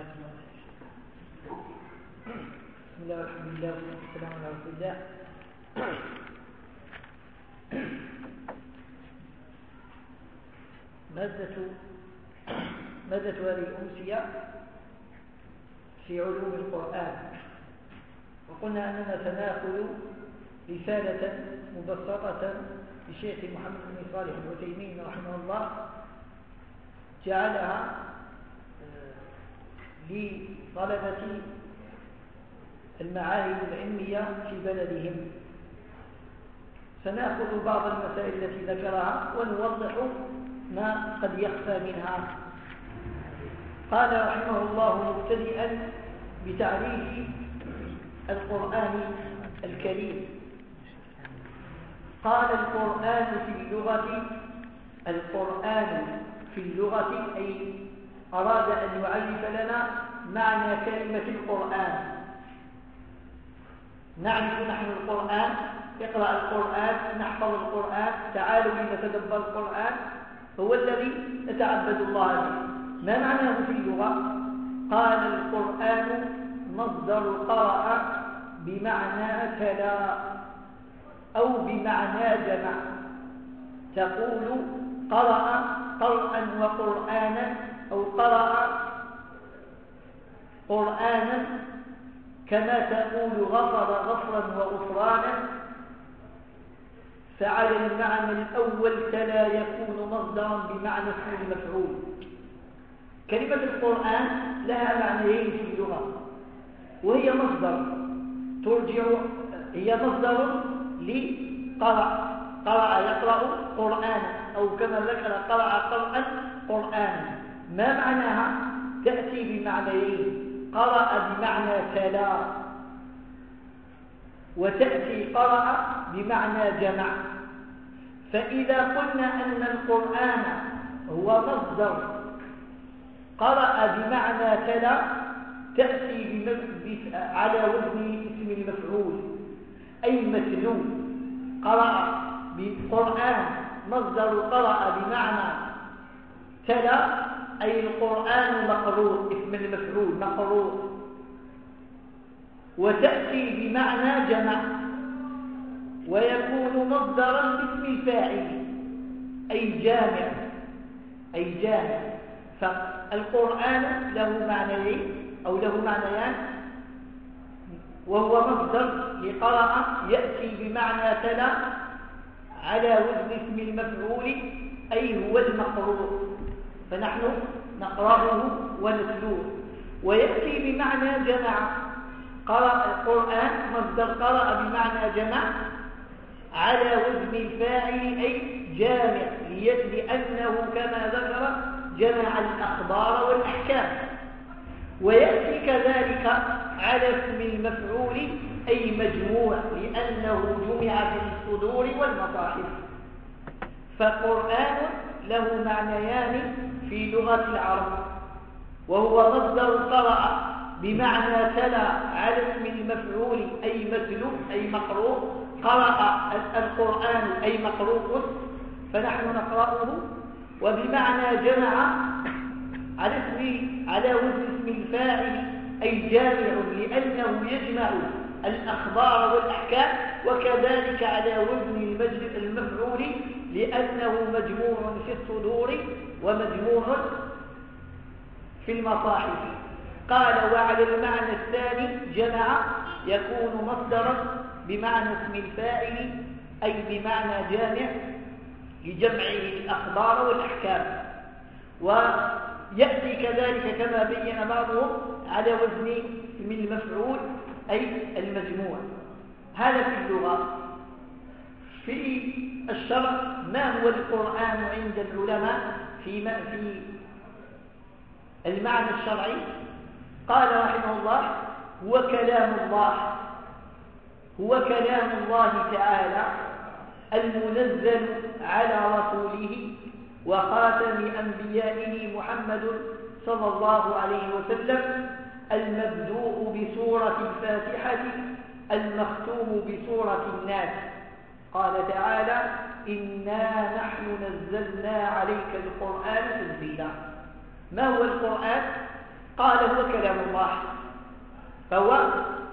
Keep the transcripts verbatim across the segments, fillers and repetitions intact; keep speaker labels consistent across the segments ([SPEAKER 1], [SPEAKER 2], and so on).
[SPEAKER 1] بسم الله والحمد لله والسلام على رسول الله. مادة مادة هذه الأمسية في علوم القرآن، وقلنا أننا سنأخذ رسالة مبسطة للشيخ محمد بن صالح العثيمين رحمه الله، جعلها لطلبة المعاهد العلمية في بلدهم. سنأخذ بعض المسائل التي ذكرها ونوضح ما قد يخفى منها. قال رحمه الله مبتدئا بتعريف القرآن الكريم، قال القرآن في اللغة القرآن في اللغة أي أراد أن يعرف لنا معنى كلمة القرآن. نعرف نحن القرآن، اقرأ القرآن، نحفظ القرآن، تعالوا لنتدبر القرآن، هو الذي نتعبد الله به. ما معناه في اللغة؟ قال القرآن مصدر قرأ بمعنى تلا أو بمعنى جمع. تقول قرأ قرأ وقرآنا، أو قرأ قرآنا، كما تقول غفر غفرا وغفرانا. فعلى المعنى الأول تلا يكون مصدرا بمعنى اسم المفعول. كلمة القرآن لها معنيين في اللغة، وهي مصدر ترجع، هي مصدر لقرأ، قرأ يقرأ قرآنا، أو كما ذكر قرأ قرأ قرآنا. ما معناها؟ تأتي بمعنيين، قرأ بمعنى تلا، وتأتي قرأ بمعنى جمع. فإذا قلنا أن القرآن هو مصدر قرأ بمعنى تلا، تأتي على وزن اسم المفعول، أي مثلو. قرأ بالقرآن مصدر قرأ بمعنى تلا، أي القرآن مقروء، اسم المفعول مقروء. وتأتي بمعنى جمع، ويكون مصدرا باسم الفاعل، أي جامع، أي جامع. فالقرآن له معنيين أو له معنيان، وهو مصدر لقرأ يأتي بمعنى تلا على وزن اسم المفعول، أي هو المقروء، فنحن نقرأه ونتلوه. ويأتي بمعنى جمع، قرأ القرآن مصدر قرأ بمعنى جمع على وزن الفاعل، أي جامع، لأنه كما ذكر جمع الأخبار والأحكام. ويأتي كذلك على اسم المفعول، أي مجموع، لأنه جمع في الصدور والمصاحف. فالقرآن له معنيان في لغة العرب، وهو مصدر قرأ بمعنى تلا على اسم المفعول، أي مثل، أي مقروء. قرأ القرآن أي مقروء، فنحن نقرأه. وبمعنى جمع على اسم على وزن اسم الفاعل، أي جامع، لأنه يجمع الأخبار والأحكام. وكذلك على وزن المفعول، لأنه مجموع في الصدور ومجموع في المصاحف. قال وعلى المعنى الثاني جمع يكون مصدرا بمعنى اسم الفاعل، أي بمعنى جامع لجمعه الأخبار والأحكام. ويأتي كذلك كما بين بعضهم على وزن اسم المفعول، أي المجموع. هذا في اللغة. في الشرع ما هو القرآن عند العلماء في في المعنى الشرعي؟ قال رحمه الله هو كلام الله، هو كلام الله تعالى المنزل على رسوله وخاتم أنبيائه محمد صلى الله عليه وسلم، المبدوء بسورة الفاتحة، المختوم بسورة الناس. قال تعالى إنا نحن نزلنا عليك القرآن تنزيلا. ما هو القرآن؟ قال هو كلام الله، فهو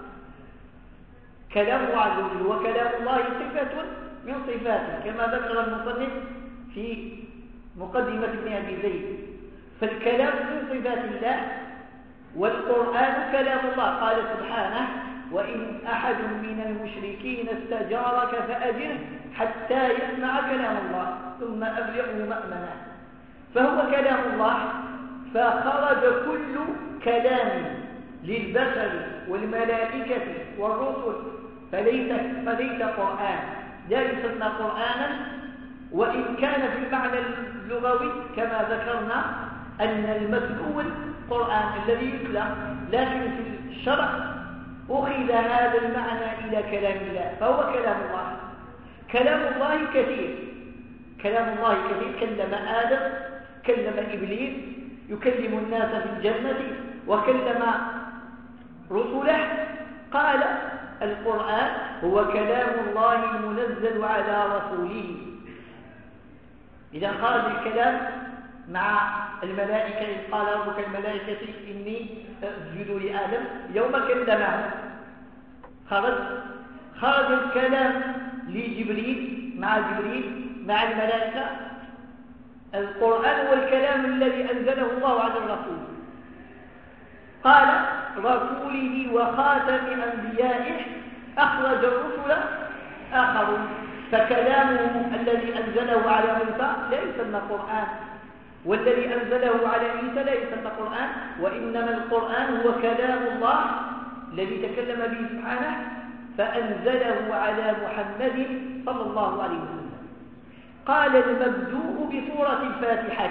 [SPEAKER 1] كلام الله عز وجل، وكلام الله صفة من صفاته كما ذكر المصنف في مقدمة ابن أبي زيد. فالكلام من صفات الله، والقرآن كلام الله. قال سبحانه: وإن أحد من المشركين استجارك فأجره حتى يسمع كلام الله ثم أبلغه مأمنه. فهو كلام الله، فخرج كل كلام للبشر والملائكة والرسل فليس, فليس قرآن، لا يسمى قرآنا، وإن كان في المعنى اللغوي كما ذكرنا أن المتلو القرآن الذي يتلى، لكن في الشرع أخذ هذا المعنى إلى كلام الله، فهو كلام الله. كلام الله كثير، كلام الله كثير. كلم آدم، كلم إبليس، يكلم الناس في الجنة، وكلم رسله. قال القرآن هو كلام الله المنزل على رسوله. إذا خرج الكلام مع الملائكة، إذ قال ربك الملائكة إني أسجد لآدم يوم كلمه، خرج خرج الكلام لجبريل مع جبريل مع الملائكة. القرآن هو الكلام الذي أنزله الله على الرسول. قال رسوله وخاتم أنبيائه أخرج الرسل آخرون، فكلامه الذي أنزله على موسى لا يسمى قرآن، والذي أنزله على عيسى لا يسمى قرآن، وإنما القرآن هو كلام الله الذي تكلم به سبحانه فأنزله على محمد صلى الله عليه وسلم. قال المبدوء بسورة الفاتحة.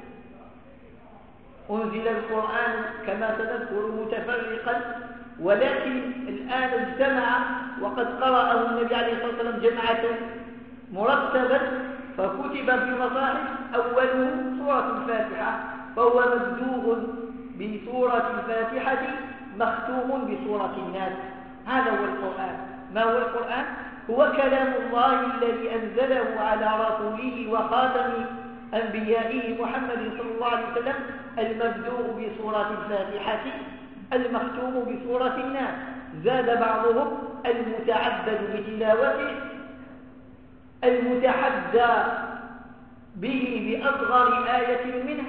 [SPEAKER 1] أنزل القرآن كما سنذكر متفرقا، ولكن الآن اجتمع وقد قرأه النبي عليه الصلاة والسلام جمعة مرتبا، فكتب في مصاحف أوله سورة الفاتحة، فهو مبدوء بسورة الفاتحة مختوم بسورة الناس. هذا هو القرآن. ما هو القرآن؟ هو كلام الله الذي أنزله على رسوله وخاتم أنبيائه محمد صلى الله عليه وسلم، المبدوء بسورة الفاتحة المختوم بسورة الناس. زاد بعضهم المتعبد بتلاوته، المتحدى به بأصغر آية منه،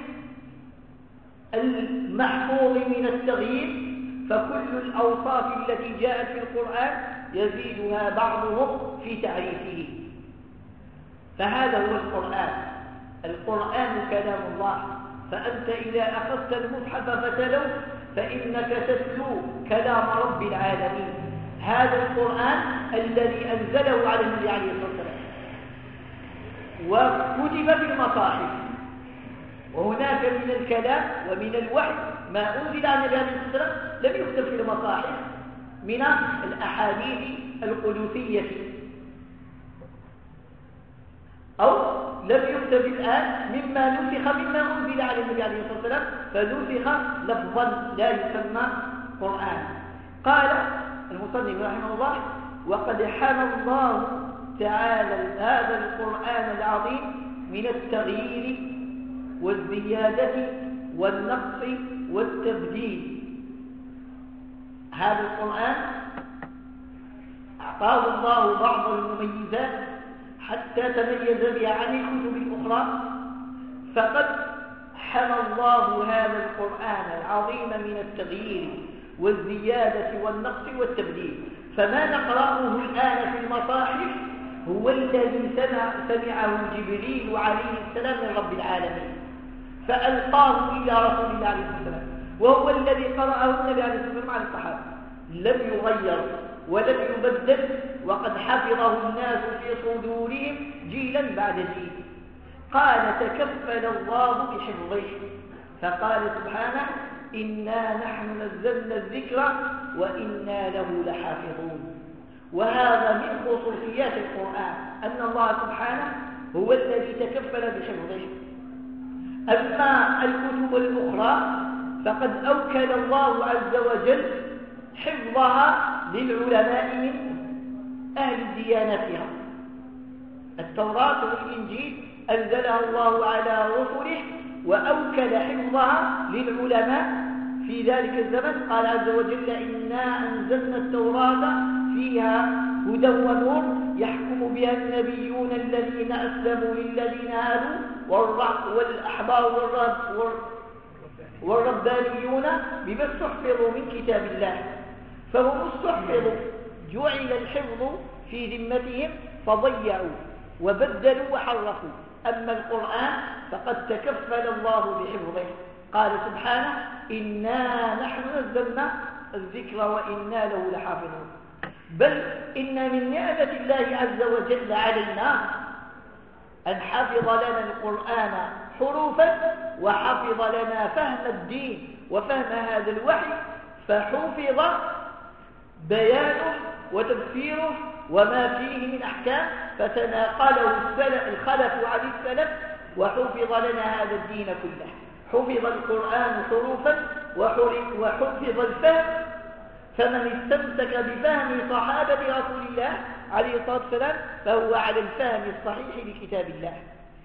[SPEAKER 1] المحفوظ من التغيير. فكل الأوصاف التي جاءت في القرآن يزيدها بعضهم في تعريفه. فهذا هو القرآن. القرآن كلام الله. فأنت إذا أخذت المصحف فتلوه فإنك تتلو كلام رب العالمين. هذا القرآن الذي أنزله على النبي عليه الصلاة والسلام وكتب في المصاحف. وهناك من الكلام ومن الوحي ما أنزل عن النبي عليه الصلاة والسلام لم يكتب في المصاحف من الأحاديث القدسية، أو لم يكتب الآن مما نسخ مما أنزل على النبي عليه الصلاة والسلام فنسخ لفظا لا يسمى قرآن. قال المصنف رحمه الله: وقد حمى الله تعالى هذا القرآن العظيم من التغيير والزيادة والنقص والتبديل. هذا القرآن أعطاه الله بعض المميزات حتى تميز بها عن الكتب الأخرى، فقد حمى الله هذا القرآن العظيم من التغيير والزيادة والنقص والتبديل. فما نقرأه الآن في المصاحف هو الذي سمع سمعه جبريل عليه السلام من رب العالمين فألقاه إلى رسول الله عليه الصلاة والسلام، وهو الذي قرأه النبي عليه الصلاة والسلام على الصحابة، لم يغير ولم يبدل، وقد حفظه الناس في صدورهم جيلا بعد جيل. قال: تكفل الله بحفظه، فقال سبحانه: إنا نحن نزلنا الذكر وإنا له لحافظون. وهذا من خصوصيات القرآن أن الله سبحانه هو الذي تكفل بحفظه. أما الكتب الأخرى فقد أوكل الله عز وجل حفظها للعلماء من أهل ديانتها. التوراة والإنجيل أنزلها الله على رسله وأوكل حفظها للعلماء في ذلك الزمن. قال عز وجل إنا أنزلنا التوراة فيها هدى ونور يحكم بها النبيون الذين أسلموا للذين هادوا والأحبار والربانيون بما استحفظوا من كتاب الله، فهم استحفظوا، جعل الحفظ في ذمتهم فضيعوا وبدلوا وحرفوا. أما القرآن فقد تكفل الله بحفظه. قال سبحانه إنا نحن نزلنا الذكر وإنا له لحافظون. بل إن من نعمة الله عز وجل علينا أن حفظ لنا القرآن حروفا وحفظ لنا فهم الدين وفهم هذا الوحي، فحفظ بيانه وتفسيره وما فيه من أحكام، فتناقله الخلف عن السلف وحفظ لنا هذا الدين كله. حفظ القرآن حروفا وحفظ الفهم، فمن استمسك بفهم صحابة رسول الله عليه الصلاة والسلام فهو على الفهم الصحيح لكتاب الله.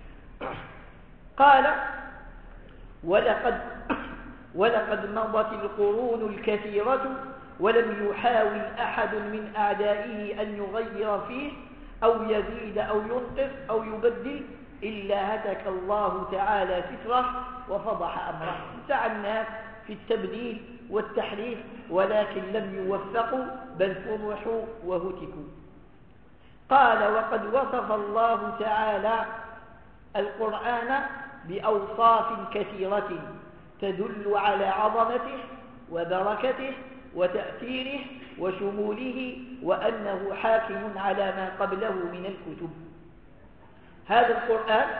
[SPEAKER 1] قال ولقد, ولقد مضت القرون الكثيرة ولم يحاول أحد من أعدائه أن يغير فيه أو يزيد أو ينقص أو يبدل إلا هتك الله تعالى ستره وفضح أمره. سعى الناس في التبديل والتحريف ولكن لم يوفقوا بل فضحوا وهتكوا. قال وقد وصف الله تعالى القرآن بأوصاف كثيرة تدل على عظمته وبركته وتأثيره وشموله وأنه حاكم على ما قبله من الكتب. هذا القرآن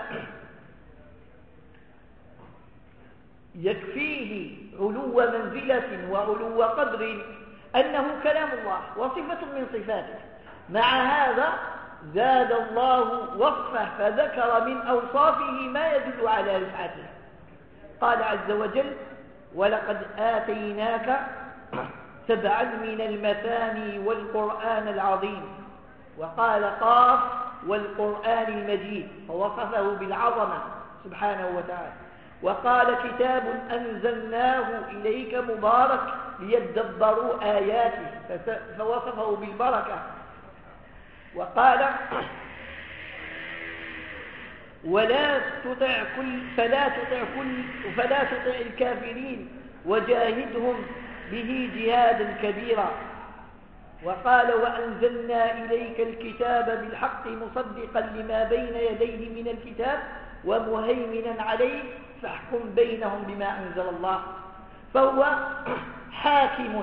[SPEAKER 1] يكفيه علو منزلة وعلو قدر أنه كلام الله وصفة من صفاته. مع هذا زاد الله وصفه فذكر من أوصافه ما يدل على رفعته. قال عز وجل ولقد آتيناك سبعا من المثاني والقرآن العظيم، وقال قاف والقرآن المجيد فوصفه بالعظمة سبحانه وتعالى. وقال كتاب أنزلناه إليك مبارك ليدبروا آياته فوصفه بالبركة. وقال ولا تطع كل فلا تطع كل فلا تطع الكافرين وجاهدهم به جهادا كبيرا. وقال وأنزلنا إليك الكتاب بالحق مصدقا لما بين يديه من الكتاب ومهيمنا عليه فاحكم بينهم بما أنزل الله. فهو حاكم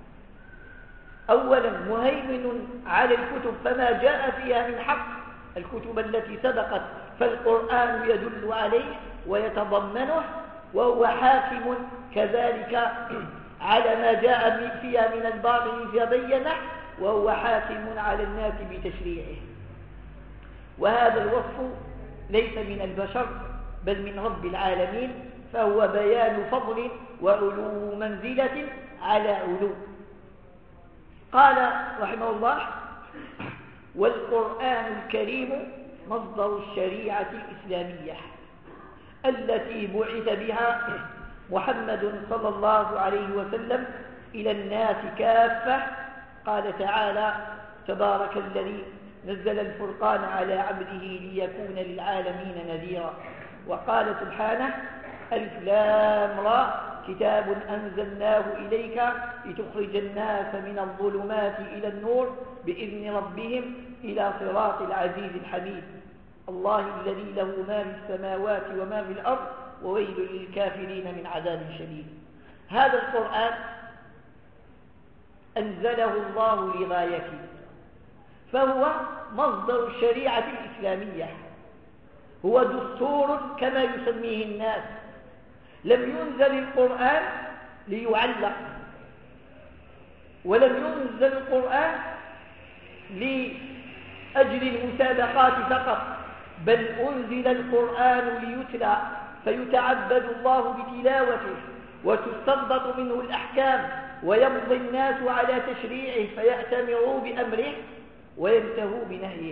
[SPEAKER 1] أولا مهيمن على الكتب فما جاء فيها من حق الكتب التي سبقت فالقرآن يدل عليه ويتضمنه، وهو حاكم كذلك على ما جاء فيها من الباطل فبينه، وهو حاكم على الناس بتشريعه. وهذا الوصف ليس من البشر بل من رب العالمين، فهو بيان فضل وعلو منزلة على علو. قال رحمه الله والقرآن الكريم مصدر الشريعة الإسلامية التي بعث بها محمد صلى الله عليه وسلم إلى الناس كافة. قال تعالى تبارك الذي نزل الفرقان على عبده ليكون للعالمين نذيرا. وقال سبحانه ألف لام را كتاب أنزلناه إليك لتخرج الناس من الظلمات إلى النور بإذن ربهم إلى صراط العزيز الحميد الله الذي له ما في السماوات وما في الأرض وويل للكافرين من عذاب شديد. هذا القرآن أنزله الله لغايته، فهو مصدر الشريعة الإسلامية، هو دستور كما يسميه الناس. لم ينزل القرآن ليعلق، ولم ينزل القرآن لأجل المسابقات فقط، بل أنزل القرآن ليتلى فيتعبد الله بتلاوته وتستنبط منه الأحكام ويمضي الناس على تشريعه فيأتمروا بأمره وينتهوا بنهيه.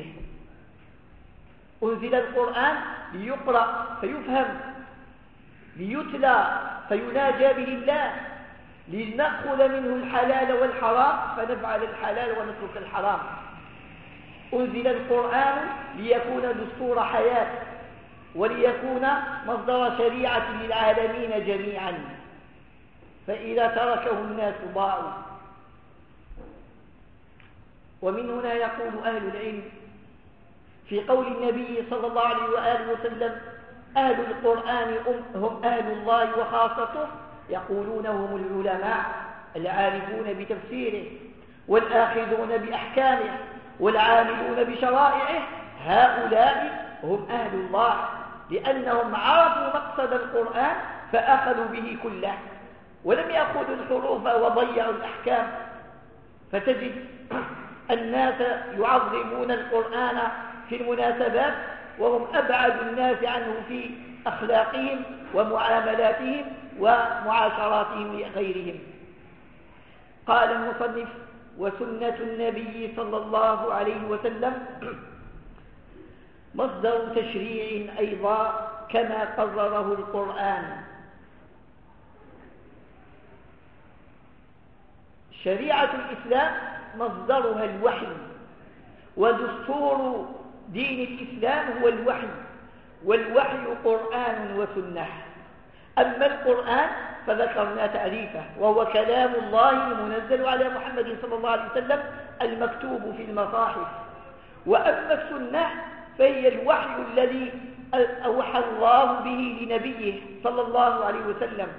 [SPEAKER 1] أنزل القرآن ليقرأ فيفهم، ليتلى فيناجى به الله، لنأخذ منه الحلال والحرام فنفعل الحلال ونترك الحرام. أنزل القرآن ليكون دستور حياة وليكون مصدر شريعة للعالمين جميعا، فإذا تركه الناس ضاعوا. ومن هنا يقول أهل العلم في قول النبي صلى الله عليه وآله وسلم: أهل القرآن هم أهل الله وخاصته، يقولون هم العلماء العارفون بتفسيره والآخذون بأحكامه والعاملون بشرائعه، هؤلاء هم أهل الله، لأنهم عرفوا مقصد القرآن فأخذوا به كله ولم يأخذوا الحروف وضيعوا الأحكام. فتجد الناس يعظمون القرآن في المناسبات وهم أبعد الناس عنه في أخلاقهم ومعاملاتهم ومعاشراتهم لغيرهم. قال المصنف: وسنة النبي صلى الله عليه وسلم مصدر تشريع أيضا كما قرره القرآن. شريعة الإسلام مصدرها الوحي، ودستور دين الإسلام هو الوحي، والوحي قرآن وسنة. أما القرآن فذكرنا تعريفه، وهو كلام الله المنزل على محمد صلى الله عليه وسلم المكتوب في المصاحف. وأما السنة فهي الوحي الذي أوحى الله به لنبيه صلى الله عليه وسلم،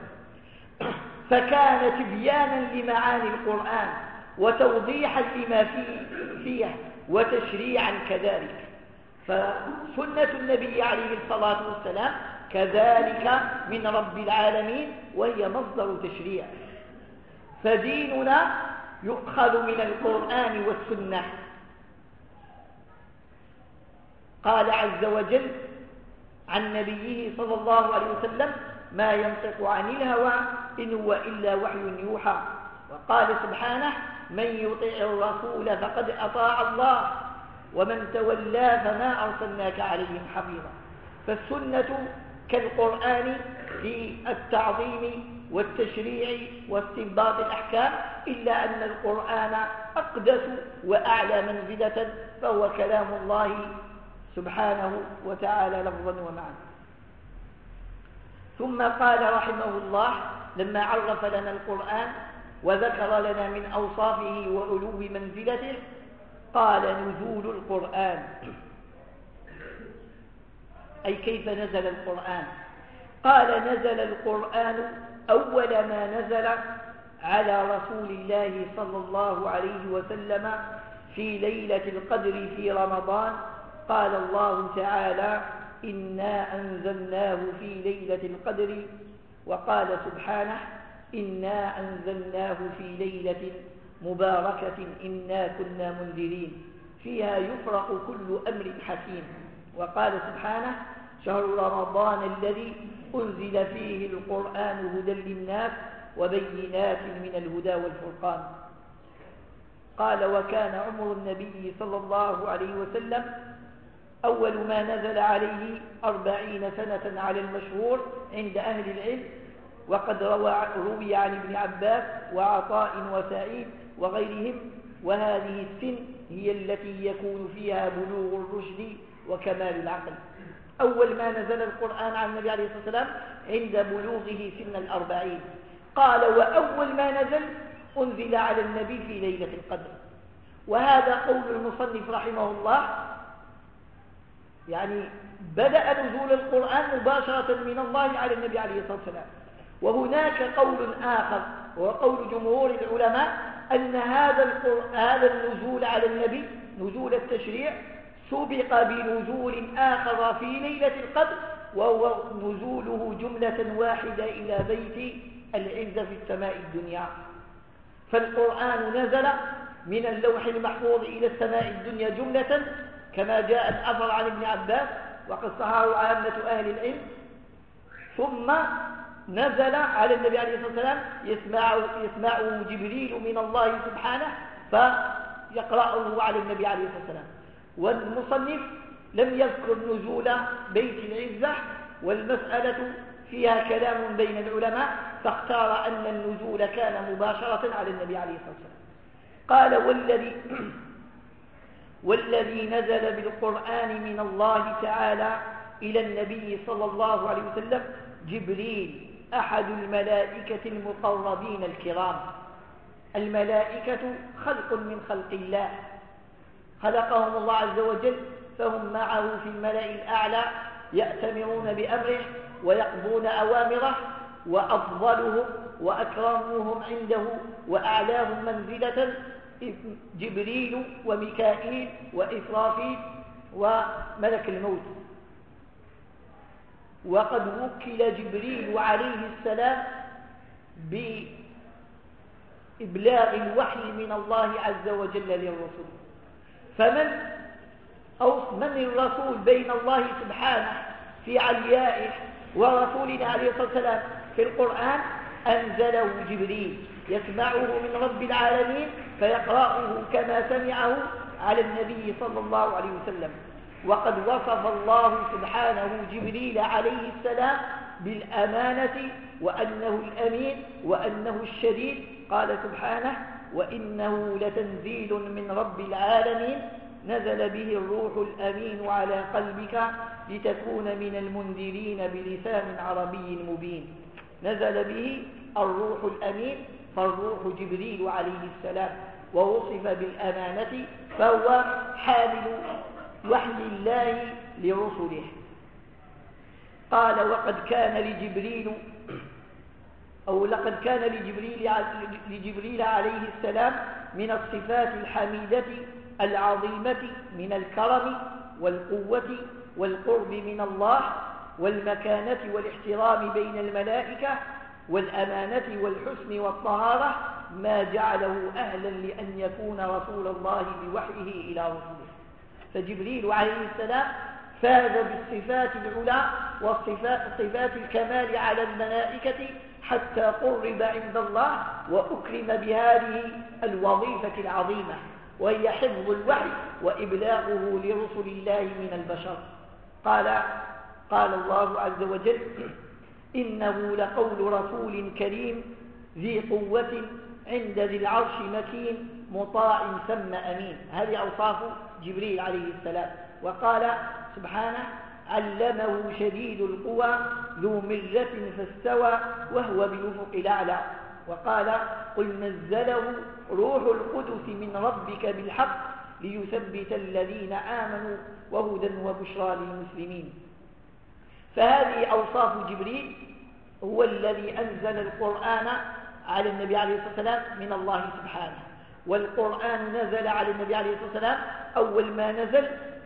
[SPEAKER 1] فكان تبيانا لمعاني القرآن وتوضيحا لما فيه, فيه وتشريعا كذلك. فسنة النبي عليه الصلاة والسلام كذلك من رب العالمين، وهي مصدر تشريع. فديننا يؤخذ من القرآن والسنة. قال عز وجل عن نبيه صلى الله عليه وسلم: ما ينطق عن الهوى إن هو إلا وحي يوحى. وقال سبحانه: من يطع الرسول فقد أطاع الله ومن تولى فما أرسلناك عليهم حفيظا. فالسنة كالقرآن في التعظيم والتشريع واستنباط الأحكام، إلا أن القرآن أقدس وأعلى منزلة، فهو كلام الله سبحانه وتعالى لفظا ومعنى. ثم قال رحمه الله لما عرف لنا القرآن وذكر لنا من أوصافه وعلو منزلته، قال: نزول القرآن، أي كيف نزل القرآن؟ قال: نزل القرآن أول ما نزل على رسول الله صلى الله عليه وسلم في ليلة القدر في رمضان. قال الله تعالى: إنا أنزلناه في ليلة القدر. وقال سبحانه: إنا أنزلناه في ليلة مباركة إنا كنا منذرين فيها يفرق كل أمر حكيم. وقال سبحانه: شهر رمضان الذي أنزل فيه القرآن هدى للناس وبينات من الهدى والفرقان. قال: وكان عمر النبي صلى الله عليه وسلم أول ما نزل عليه أربعين سنة على المشهور عند أهل العلم. وقد روي عن ابن عباس وعطاء وسعيد وغيرهم: وهذه السن هي التي يكون فيها بلوغ الرشد وكمال العقل. أول ما نزل القرآن على النبي عليه الصلاة والسلام عند بلوغه سن الأربعين. قال: وأول ما نزل أنزل على النبي في ليلة القدر. وهذا قول المصنف رحمه الله، يعني بدأ نزول القرآن مباشرة من الله على النبي عليه الصلاة والسلام. وهناك قول آخر وهو قول جمهور العلماء أن هذا هذا النزول على النبي نزول التشريع سبق بنزول آخر في ليلة القدر، وهو نزوله جملة واحدة إلى بيت العزة في السماء الدنيا. فالقرآن نزل من اللوح المحفوظ إلى السماء الدنيا جملة كما جاء الأثر عن ابن عباس وقد صححه عامة أهل العلم، ثم نزل على النبي عليه الصلاة والسلام يسمعه, يسمعه جبريل من الله سبحانه فيقرأه على النبي عليه الصلاة والسلام. والمصنف لم يذكر نزول بيت العزة، والمسألة فيها كلام بين العلماء، فاختار أن النزول كان مباشرة على النبي عليه الصلاة والسلام. قال والذي والذي نزل بالقرآن من الله تعالى إلى النبي صلى الله عليه وسلم جبريل أحد الملائكة المقربين الكرام. الملائكة خلق من خلق الله، خلقهم الله عز وجل، فهم معه في الملأ الأعلى يأتمرون بأمره ويقضون أوامره، وأفضلهم وأكرمهم عنده وأعلاهم منزلة جبريل وميكائيل وإسرافيل وملك الموت. وقد وكل جبريل عليه السلام بإبلاغ الوحي من الله عز وجل للرسول. فمن أو من الرسول بين الله سبحانه في عليائه ورسولنا عليه الصلاة والسلام في القرآن؟ أنزله جبريل يسمعه من رب العالمين فيقرأه كما سمعه على النبي صلى الله عليه وسلم. وقد وصف الله سبحانه جبريل عليه السلام بالأمانة وأنه الأمين وأنه الشديد. قال سبحانه: وإنه لتنزيل من رب العالمين نزل به الروح الأمين على قلبك لتكون من المنذرين بلسان عربي مبين. نزل به الروح الأمين، فالروح جبريل عليه السلام، ووصف بالأمانة، فهو حامل وحي الله لرسله. قال: وقد كان لجبريل أو لقد كان لجبريل, لجبريل عليه السلام من الصفات الحميدة العظيمة من الكرم والقوة والقرب من الله والمكانة والاحترام بين الملائكة والأمانة والحسن والطهارة ما جعله أهلا لأن يكون رسول الله بوحيه إلى رسوله. فجبريل عليه السلام فاز بالصفات العلى والصفات الكمال على الملائكة حتى قرب عند الله وأكرم بهذه الوظيفة العظيمة، وهي حفظ الوحي وإبلاغه لرسل الله من البشر. قال قال الله عز وجل: إنه لقول رسول كريم ذي قوة عند ذي العرش مكين مطاع ثم أمين. هذه أوصاف جبريل عليه السلام. وقال سبحانه: علمه شديد القوى ذو مرة فاستوى وهو بالأفق الأعلى. وقال: قل نزله روح القدس من ربك بالحق ليثبت الذين آمنوا وهدى وبشرى للمسلمين. فهذه أوصاف جبريل، هو الذي أنزل القرآن على النبي عليه الصلاة والسلام من الله سبحانه. والقرآن نزل على النبي عليه الصلاة والسلام أول ما نزل.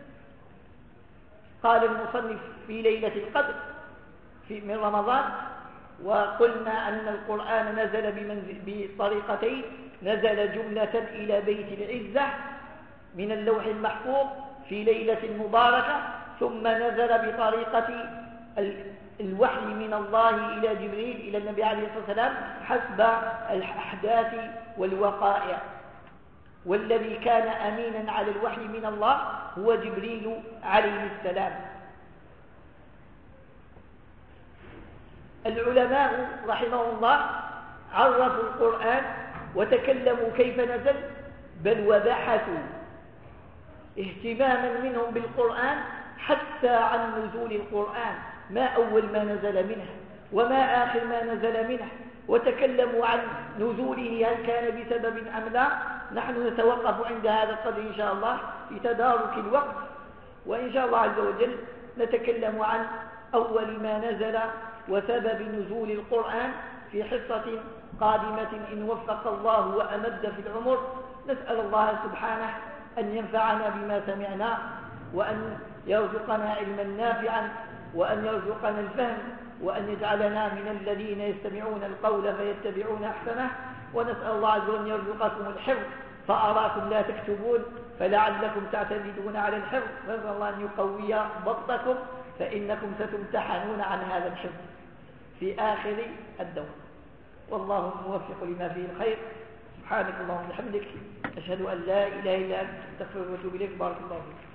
[SPEAKER 1] قال المصنف: في ليلة القدر في من رمضان. وقلنا أن القرآن نزل بطريقتين: نزل جملة إلى بيت العزة من اللوح المحفوظ في ليلة مباركة، ثم نزل بطريقة الوحي من الله إلى جبريل إلى النبي عليه الصلاة والسلام حسب الأحداث والوقائع. والذي كان أمينا على الوحي من الله هو جبريل عليه السلام. العلماء رحمهم الله عرفوا القرآن وتكلموا كيف نزل، بل وبحثوا اهتماما منهم بالقرآن حتى عن نزول القرآن، ما أول ما نزل منه وما آخر ما نزل منه، وتكلموا عن نزوله هل كان بسبب أم لا. نحن نتوقف عند هذا القدر إن شاء الله في تدارك الوقت، وإن شاء الله عز وجل نتكلم عن أول ما نزل وسبب نزول القرآن في حصة قادمة إن وفق الله وأمد في العمر. نسأل الله سبحانه أن ينفعنا بما سمعنا، وأن يرزقنا علما نافعا، وأن يرزقنا الفهم، وأن يجعلنا من الذين يستمعون القول فيتبعون أحسنه. ونسأل الله عز وجل أن يرزقكم الحفظ فأراكم لا تكتبون فلعلكم تعتمدون على الحفظ. نسأل الله أن يقوي ضبطكم فإنكم ستمتحنون عن هذا الحفظ في آخر الدور. والله موفق لما فيه الخير. سبحانك اللهم وبحمدك، أشهد أن لا إله إلا أنت، أستغفرك وأتوب إليك. بارك الله فيك.